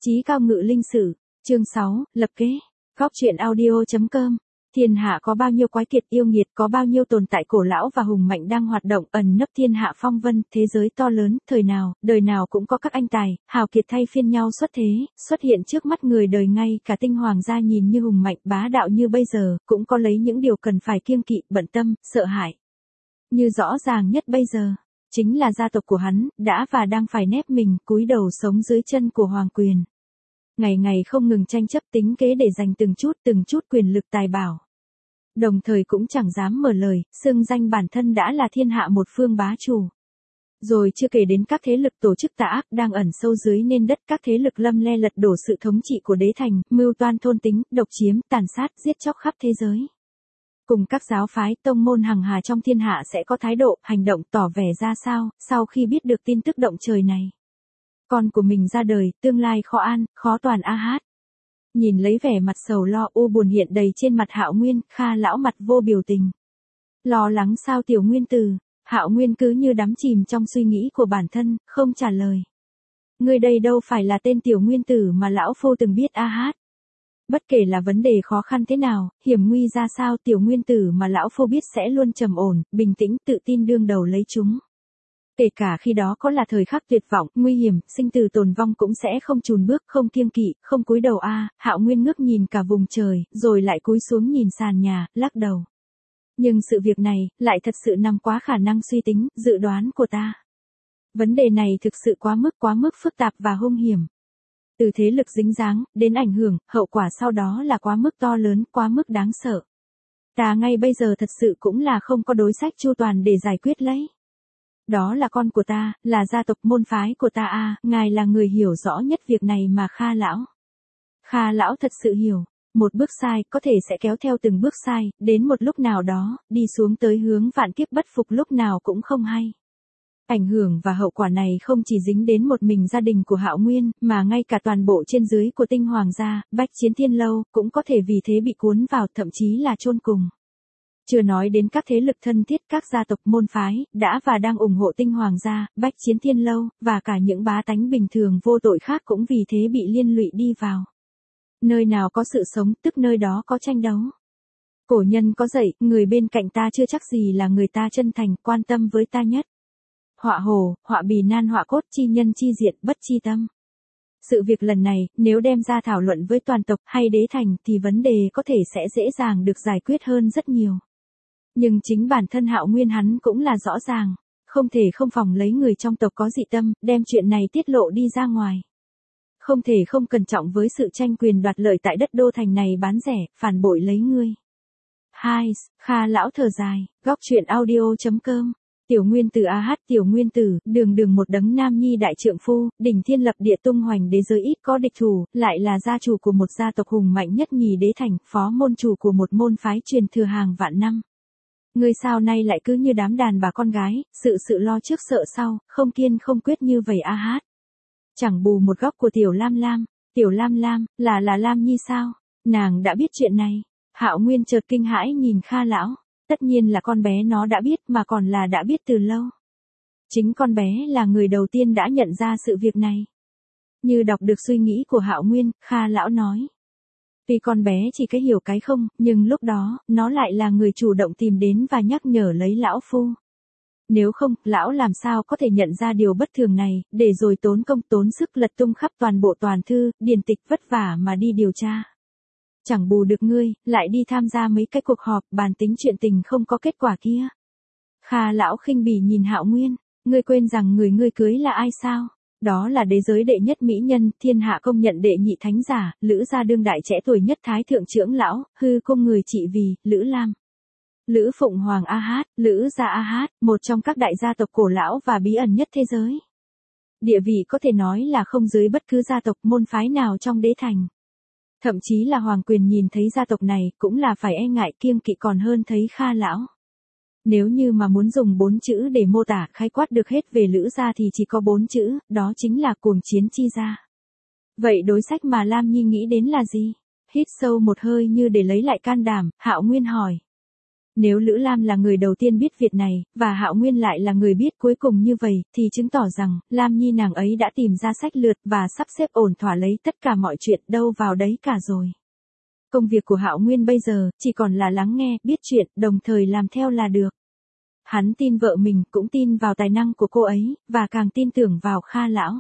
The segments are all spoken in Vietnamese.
Chí cao ngự linh sử, chương 6, lập kế. Góc truyện audio.com. Thiên hạ có bao nhiêu quái kiệt yêu nghiệt, có bao nhiêu tồn tại cổ lão và hùng mạnh đang hoạt động ẩn nấp thiên hạ phong vân, thế giới to lớn, thời nào, đời nào cũng có các anh tài, hào kiệt thay phiên nhau xuất thế, xuất hiện trước mắt người đời, ngay cả tinh hoàng gia nhìn như hùng mạnh bá đạo như bây giờ, cũng có lấy những điều cần phải kiêng kỵ, bận tâm, sợ hãi. Như rõ ràng nhất bây giờ, chính là gia tộc của hắn, đã và đang phải nép mình, cúi đầu sống dưới chân của hoàng quyền. Ngày ngày không ngừng tranh chấp tính kế để giành từng chút quyền lực tài bảo. Đồng thời cũng chẳng dám mở lời, xưng danh bản thân đã là thiên hạ một phương bá chủ. Rồi chưa kể đến các thế lực tổ chức tà ác đang ẩn sâu dưới nền đất, các thế lực lâm le lật đổ sự thống trị của đế thành, mưu toan thôn tính, độc chiếm, tàn sát, giết chóc khắp thế giới. Cùng các giáo phái, tông môn hằng hà trong thiên hạ sẽ có thái độ, hành động tỏ vẻ ra sao, sau khi biết được tin tức động trời này. Con của mình ra đời, tương lai khó an, khó toàn a hát. Nhìn lấy vẻ mặt sầu lo u buồn hiện đầy trên mặt Hạo Nguyên, Kha lão mặt vô biểu tình. Lo lắng sao tiểu Nguyên tử? Hạo Nguyên cứ như đắm chìm trong suy nghĩ của bản thân, không trả lời. Người đây đâu phải là tên tiểu Nguyên tử mà lão phu từng biết a hát. Bất kể là vấn đề khó khăn thế nào, hiểm nguy ra sao, tiểu Nguyên tử mà lão phu biết sẽ luôn trầm ổn, bình tĩnh, tự tin đương đầu lấy chúng. Kể cả khi đó có là thời khắc tuyệt vọng, nguy hiểm, sinh tử tồn vong cũng sẽ không chùn bước, không kiêng kỵ, không cúi đầu a. Hạo Nguyên ngước nhìn cả vùng trời, rồi lại cúi xuống nhìn sàn nhà, lắc đầu. Nhưng sự việc này, lại thật sự nằm quá khả năng suy tính, dự đoán của ta. Vấn đề này thực sự quá mức phức tạp và hung hiểm. Từ thế lực dính dáng, đến ảnh hưởng, hậu quả sau đó là quá mức to lớn, quá mức đáng sợ. Ta ngay bây giờ thật sự cũng là không có đối sách chu toàn để giải quyết lấy. Đó là con của ta, là gia tộc môn phái của ta a, ngài là người hiểu rõ nhất việc này mà Kha lão. Kha lão thật sự hiểu, một bước sai có thể sẽ kéo theo từng bước sai, đến một lúc nào đó, đi xuống tới hướng vạn kiếp bất phục lúc nào cũng không hay. Ảnh hưởng và hậu quả này không chỉ dính đến một mình gia đình của Hạo Nguyên, mà ngay cả toàn bộ trên dưới của tinh hoàng gia, Bách Chiến Thiên Lâu, cũng có thể vì thế bị cuốn vào, thậm chí là chôn cùng. Chưa nói đến các thế lực thân thiết, các gia tộc môn phái, đã và đang ủng hộ tinh hoàng gia, Bách Chiến Thiên Lâu, và cả những bá tánh bình thường vô tội khác cũng vì thế bị liên lụy đi vào. Nơi nào có sự sống, tức nơi đó có tranh đấu. Cổ nhân có dạy, người bên cạnh ta chưa chắc gì là người ta chân thành, quan tâm với ta nhất. Họa hồ, họa bì nan họa cốt, chi nhân chi diện, bất chi tâm. Sự việc lần này, nếu đem ra thảo luận với toàn tộc hay đế thành thì vấn đề có thể sẽ dễ dàng được giải quyết hơn rất nhiều. Nhưng chính bản thân Hạo Nguyên hắn cũng là rõ ràng, không thể không phòng lấy người trong tộc có dị tâm, đem chuyện này tiết lộ đi ra ngoài. Không thể không cẩn trọng với sự tranh quyền đoạt lợi tại đất đô thành này bán rẻ, phản bội lấy ngươi. Hai, Kha lão thở dài, góc truyện audio.com. Tiểu Nguyên tử a hát, tiểu Nguyên tử, đường một đấng nam nhi đại trượng phu, đỉnh thiên lập địa tung hoành đế giới ít có địch thủ, lại là gia chủ của một gia tộc hùng mạnh nhất nhì đế thành, phó môn chủ của một môn phái truyền thừa hàng vạn năm. Ngươi sao nay lại cứ như đám đàn bà con gái, sự lo trước sợ sau, không kiên không quyết như vậy a hát. Chẳng bù một góc của tiểu Lam Lam, là Lam Nhi sao? Nàng đã biết chuyện này. Hạo Nguyên chợt kinh hãi nhìn Kha lão. Tất nhiên là con bé nó đã biết, mà còn là đã biết từ lâu. Chính con bé là người đầu tiên đã nhận ra sự việc này. Như đọc được suy nghĩ của Hạo Nguyên, Kha lão nói. Tuy con bé chỉ cái hiểu cái không, nhưng lúc đó, nó lại là người chủ động tìm đến và nhắc nhở lấy lão phu. Nếu không, lão làm sao có thể nhận ra điều bất thường này, để rồi tốn công tốn sức lật tung khắp toàn bộ toàn thư, điển tịch vất vả mà đi điều tra. Chẳng bù được ngươi, lại đi tham gia mấy cái cuộc họp, bàn tính chuyện tình không có kết quả kia. Kha lão khinh bỉ nhìn Hạo Nguyên, ngươi quên rằng người ngươi cưới là ai sao? Đó là đế giới đệ nhất mỹ nhân, thiên hạ công nhận đệ nhị thánh giả, Lữ gia đương đại trẻ tuổi nhất thái thượng trưởng lão, hư cung người trị vì, Lữ Lam. Lữ Phụng Hoàng a hát, Lữ gia a hát, một trong các đại gia tộc cổ lão và bí ẩn nhất thế giới. Địa vị có thể nói là không dưới bất cứ gia tộc môn phái nào trong đế thành. Thậm chí là hoàng quyền nhìn thấy gia tộc này cũng là phải e ngại kiêng kỵ còn hơn thấy Kha lão. Nếu như mà muốn dùng 4 chữ để mô tả khái quát được hết về Lữ gia thì chỉ có 4 chữ, đó chính là cuồng chiến chi gia. Vậy đối sách mà Lam Nhi nghĩ đến là gì? Hít sâu một hơi như để lấy lại can đảm, Hạo Nguyên hỏi. Nếu Lữ Lam là người đầu tiên biết việc này, và Hạo Nguyên lại là người biết cuối cùng như vậy, thì chứng tỏ rằng, Lam Nhi nàng ấy đã tìm ra sách lược và sắp xếp ổn thỏa lấy tất cả mọi chuyện đâu vào đấy cả rồi. Công việc của Hạo Nguyên bây giờ, chỉ còn là lắng nghe, biết chuyện, đồng thời làm theo là được. Hắn tin vợ mình, cũng tin vào tài năng của cô ấy, và càng tin tưởng vào Kha lão.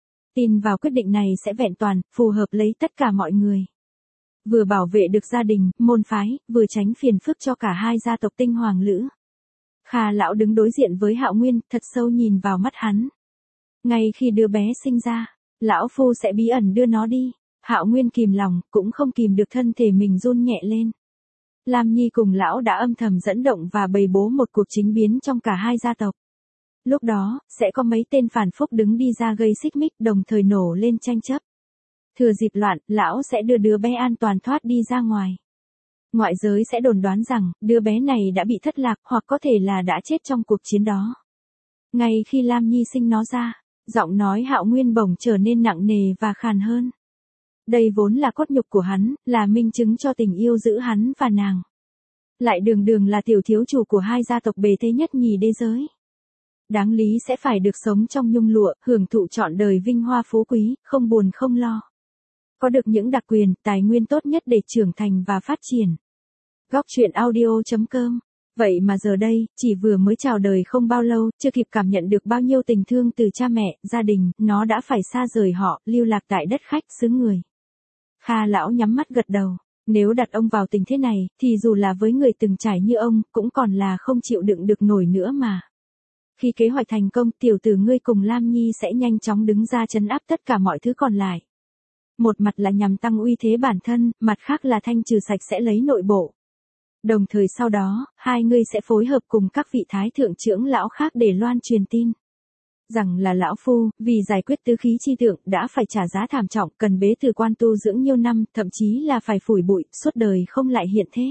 Tin vào quyết định này sẽ vẹn toàn, phù hợp lấy tất cả mọi người. Vừa bảo vệ được gia đình, môn phái, vừa tránh phiền phức cho cả hai gia tộc Tinh Hoàng Lữ. Kha lão đứng đối diện với Hạo Nguyên, thật sâu nhìn vào mắt hắn. Ngay khi đứa bé sinh ra, lão phu sẽ bí ẩn đưa nó đi. Hạo Nguyên kìm lòng, cũng không kìm được thân thể mình run nhẹ lên. Lam Nhi cùng lão đã âm thầm dẫn động và bày bố một cuộc chính biến trong cả hai gia tộc. Lúc đó, sẽ có mấy tên phản phúc đứng đi ra gây xích mích, đồng thời nổ lên tranh chấp. Thừa dịp loạn, lão sẽ đưa đứa bé an toàn thoát đi ra ngoài. Ngoại giới sẽ đồn đoán rằng, đứa bé này đã bị thất lạc, hoặc có thể là đã chết trong cuộc chiến đó. Ngay khi Lam Nhi sinh nó ra, giọng nói Hạo Nguyên bỗng trở nên nặng nề và khàn hơn. Đây vốn là cốt nhục của hắn, là minh chứng cho tình yêu giữa hắn và nàng. Lại đường đường là tiểu thiếu chủ của hai gia tộc bề thế nhất nhì đế giới. Đáng lý sẽ phải được sống trong nhung lụa, hưởng thụ trọn đời vinh hoa phú quý, không buồn không lo. Có được những đặc quyền, tài nguyên tốt nhất để trưởng thành và phát triển. Góc truyện audio.com. Vậy mà giờ đây, chỉ vừa mới chào đời không bao lâu, chưa kịp cảm nhận được bao nhiêu tình thương từ cha mẹ, gia đình, nó đã phải xa rời họ, lưu lạc tại đất khách xứ người. Kha lão nhắm mắt gật đầu. Nếu đặt ông vào tình thế này, thì dù là với người từng trải như ông, cũng còn là không chịu đựng được nổi nữa mà. Khi kế hoạch thành công, tiểu tử ngươi cùng Lam Nhi sẽ nhanh chóng đứng ra trấn áp tất cả mọi thứ còn lại. Một mặt là nhằm tăng uy thế bản thân, mặt khác là thanh trừ sạch sẽ lấy nội bộ. Đồng thời sau đó, hai ngươi sẽ phối hợp cùng các vị thái thượng trưởng lão khác để loan truyền tin. Rằng là lão phu, vì giải quyết tứ khí chi tượng, đã phải trả giá thảm trọng, cần bế từ quan tu dưỡng nhiều năm, thậm chí là phải phủi bụi, suốt đời không lại hiện thế.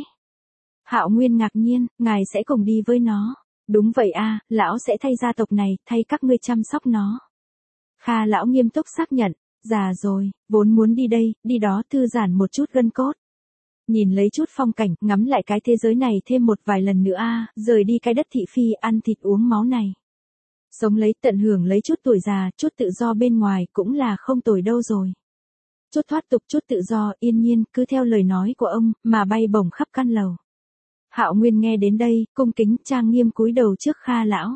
Hạo Nguyên ngạc nhiên, ngài sẽ cùng đi với nó. Đúng vậy a, lão sẽ thay gia tộc này, thay các ngươi chăm sóc nó. Kha lão nghiêm túc xác nhận, già rồi, vốn muốn đi đây, đi đó thư giãn một chút gân cốt. Nhìn lấy chút phong cảnh, ngắm lại cái thế giới này thêm một vài lần nữa a, rời đi cái đất thị phi, ăn thịt uống máu này. Sống lấy tận hưởng lấy chút tuổi già, chút tự do bên ngoài cũng là không tồi đâu rồi. Chút thoát tục chút tự do, yên nhiên, cứ theo lời nói của ông, mà bay bổng khắp căn lầu. Hạo Nguyên nghe đến đây, cung kính trang nghiêm cúi đầu trước Kha lão.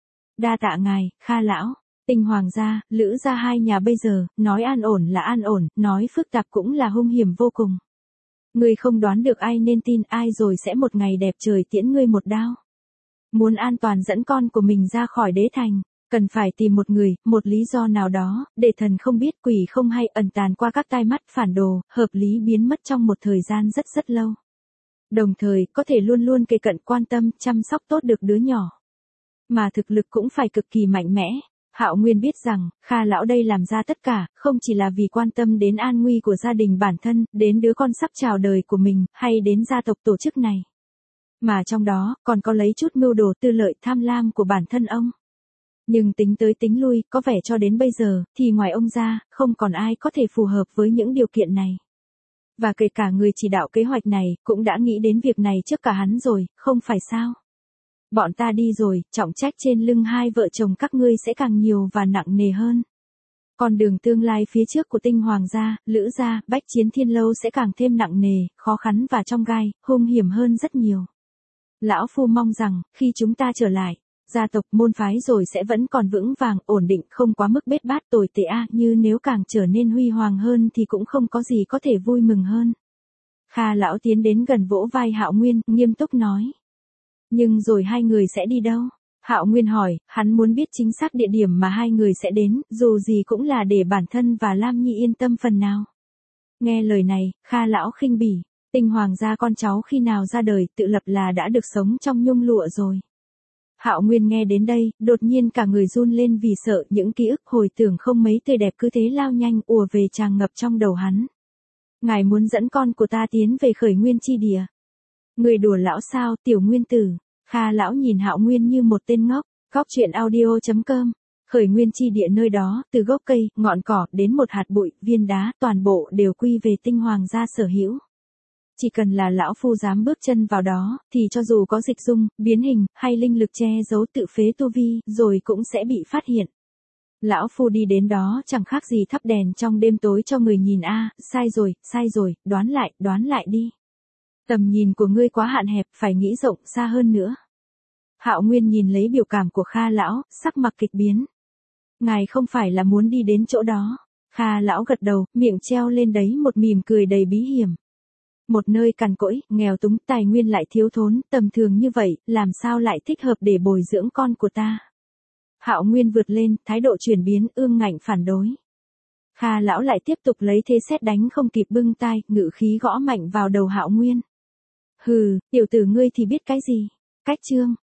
Đa tạ ngài, Kha lão. Tinh Hoàng gia, Lữ gia hai nhà bây giờ, nói an ổn là an ổn, nói phức tạp cũng là hung hiểm vô cùng. Ngươi không đoán được ai nên tin ai rồi sẽ một ngày đẹp trời tiễn ngươi một đao. Muốn an toàn dẫn con của mình ra khỏi đế thành, cần phải tìm một người, một lý do nào đó, để thần không biết quỷ không hay ẩn tàn qua các tai mắt phản đồ, hợp lý biến mất trong một thời gian rất rất lâu. Đồng thời, có thể luôn luôn kề cận quan tâm, chăm sóc tốt được đứa nhỏ. Mà thực lực cũng phải cực kỳ mạnh mẽ. Hạo Nguyên biết rằng, Kha lão đây làm ra tất cả, không chỉ là vì quan tâm đến an nguy của gia đình bản thân, đến đứa con sắp chào đời của mình, hay đến gia tộc tổ chức này. Mà trong đó, còn có lấy chút mưu đồ tư lợi tham lam của bản thân ông. Nhưng tính tới tính lui, có vẻ cho đến bây giờ, thì ngoài ông ra, không còn ai có thể phù hợp với những điều kiện này. Và kể cả người chỉ đạo kế hoạch này, cũng đã nghĩ đến việc này trước cả hắn rồi, không phải sao? Bọn ta đi rồi, trọng trách trên lưng hai vợ chồng các ngươi sẽ càng nhiều và nặng nề hơn. Con đường tương lai phía trước của Tinh Hoàng gia, Lữ gia, Bách Chiến Thiên Lâu sẽ càng thêm nặng nề, khó khăn và trong gai, hung hiểm hơn rất nhiều. Lão phu mong rằng, khi chúng ta trở lại, gia tộc môn phái rồi sẽ vẫn còn vững vàng, ổn định, không quá mức bết bát tồi tệ như nếu càng trở nên huy hoàng hơn thì cũng không có gì có thể vui mừng hơn. Kha lão tiến đến gần vỗ vai Hạo Nguyên, nghiêm túc nói. Nhưng rồi hai người sẽ đi đâu? Hạo Nguyên hỏi, hắn muốn biết chính xác địa điểm mà hai người sẽ đến, dù gì cũng là để bản thân và Lam Nhi yên tâm phần nào. Nghe lời này, Kha lão khinh bỉ, Tinh Hoàng gia con cháu khi nào ra đời, tự lập là đã được sống trong nhung lụa rồi. Hạo Nguyên nghe đến đây, đột nhiên cả người run lên vì sợ những ký ức hồi tưởng không mấy tươi đẹp cứ thế lao nhanh ùa về tràn ngập trong đầu hắn. Ngài muốn dẫn con của ta tiến về khởi nguyên chi địa. Người đùa lão sao, tiểu nguyên tử. Kha lão nhìn Hạo Nguyên như một tên ngốc. Góc truyện audio.com. Khởi nguyên chi địa nơi đó, từ gốc cây, ngọn cỏ, đến một hạt bụi, viên đá, toàn bộ đều quy về Tinh Hoàng gia sở hữu. chỉ cần là lão phu dám bước chân vào đó, thì cho dù có dịch dung, biến hình, hay linh lực che giấu tự phế tu vi, rồi cũng sẽ bị phát hiện. Lão phu đi đến đó chẳng khác gì thắp đèn trong đêm tối cho người nhìn a, sai rồi, đoán lại đi. Tầm nhìn của ngươi quá hạn hẹp, phải nghĩ rộng xa hơn nữa. Hạo Nguyên nhìn lấy biểu cảm của Kha lão, sắc mặt kịch biến. Ngài không phải là muốn đi đến chỗ đó. Kha lão gật đầu, miệng treo lên đấy một mỉm cười đầy bí hiểm. Một nơi cằn cỗi, nghèo túng, tài nguyên lại thiếu thốn, tầm thường như vậy, làm sao lại thích hợp để bồi dưỡng con của ta. Hạo Nguyên vượt lên, thái độ chuyển biến, ương ngạnh phản đối. Kha lão lại tiếp tục lấy thế sét đánh không kịp bưng tai, ngự khí gõ mạnh vào đầu Hạo Nguyên. Hừ, tiểu tử ngươi thì biết cái gì? Cách chương.